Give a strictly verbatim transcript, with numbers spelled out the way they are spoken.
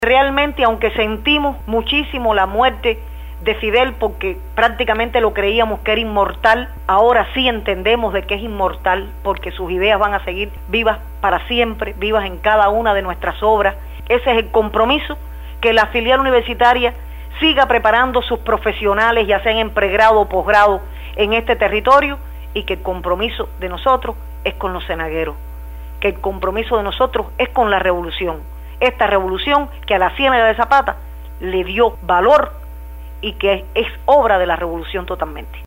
Realmente, aunque sentimos muchísimo la muerte de Fidel porque prácticamente lo creíamos que era inmortal, ahora sí entendemos de que es inmortal porque sus ideas van a seguir vivas para siempre, vivas en cada una de nuestras obras. Ese es el compromiso, que la filial universitaria siga preparando sus profesionales, ya sean en pregrado o posgrado, en este territorio, y que el compromiso de nosotros es con los cenagueros, que el compromiso de nosotros es con la revolución. Esta revolución que a la Ciénaga de Zapata le dio valor y que es obra de la revolución totalmente.